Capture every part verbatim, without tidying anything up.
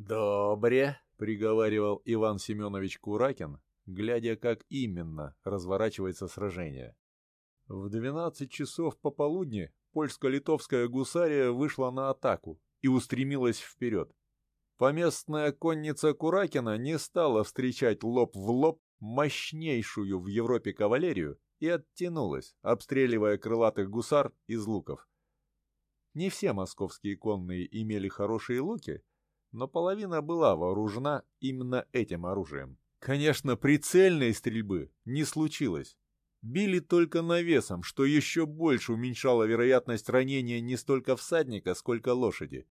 «Добре», — приговаривал Иван Семенович Куракин, глядя, как именно разворачивается сражение. В двенадцать часов пополудни польско-литовская гусария вышла на атаку и устремилась вперед. Поместная конница Куракина не стала встречать лоб в лоб мощнейшую в Европе кавалерию и оттянулась, обстреливая крылатых гусар из луков. Не все московские конные имели хорошие луки, но половина была вооружена именно этим оружием. Конечно, прицельной стрельбы не случилось. Били только навесом, что еще больше уменьшало вероятность ранения не столько всадника, сколько лошади.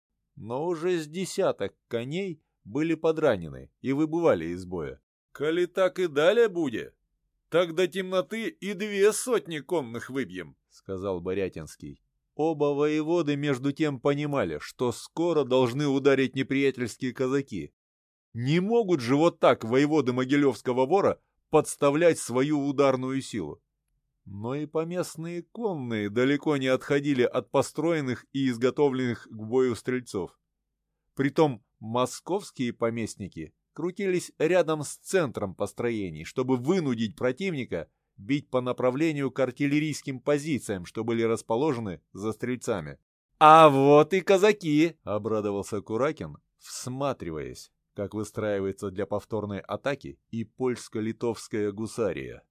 Но уже с десяток коней были подранены и выбывали из боя. «Коли так и далее будет, так до темноты и две сотни конных выбьем», — сказал Борятинский. Оба воеводы между тем понимали, что скоро должны ударить неприятельские казаки. Не могут же вот так воеводы Могилевского вора подставлять свою ударную силу. Но и поместные конные далеко не отходили от построенных и изготовленных к бою стрельцов. Притом московские поместники крутились рядом с центром построений, чтобы вынудить противника бить по направлению к артиллерийским позициям, что были расположены за стрельцами. «А вот и казаки!» — обрадовался Куракин, всматриваясь, как выстраивается для повторной атаки и польско-литовская гусария.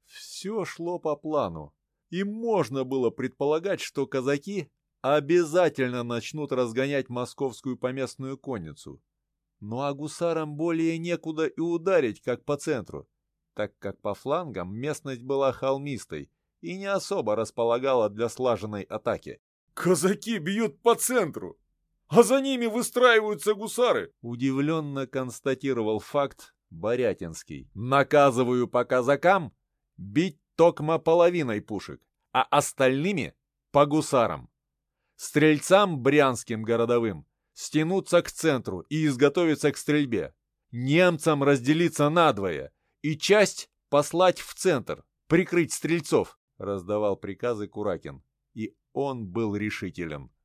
Все шло по плану, и можно было предполагать, что казаки обязательно начнут разгонять московскую поместную конницу. Ну а гусарам более некуда и ударить, как по центру, так как по флангам местность была холмистой и не особо располагала для слаженной атаки. «Казаки бьют по центру, а за ними выстраиваются гусары!» Удивленно констатировал факт Борятинский. «Наказываю по казакам бить токмо половиной пушек, а остальными по гусарам. Стрельцам брянским городовым стянуться к центру и изготовиться к стрельбе. Немцам разделиться надвое и часть послать в центр, прикрыть стрельцов», — раздавал приказы Куракин. И он был решителен.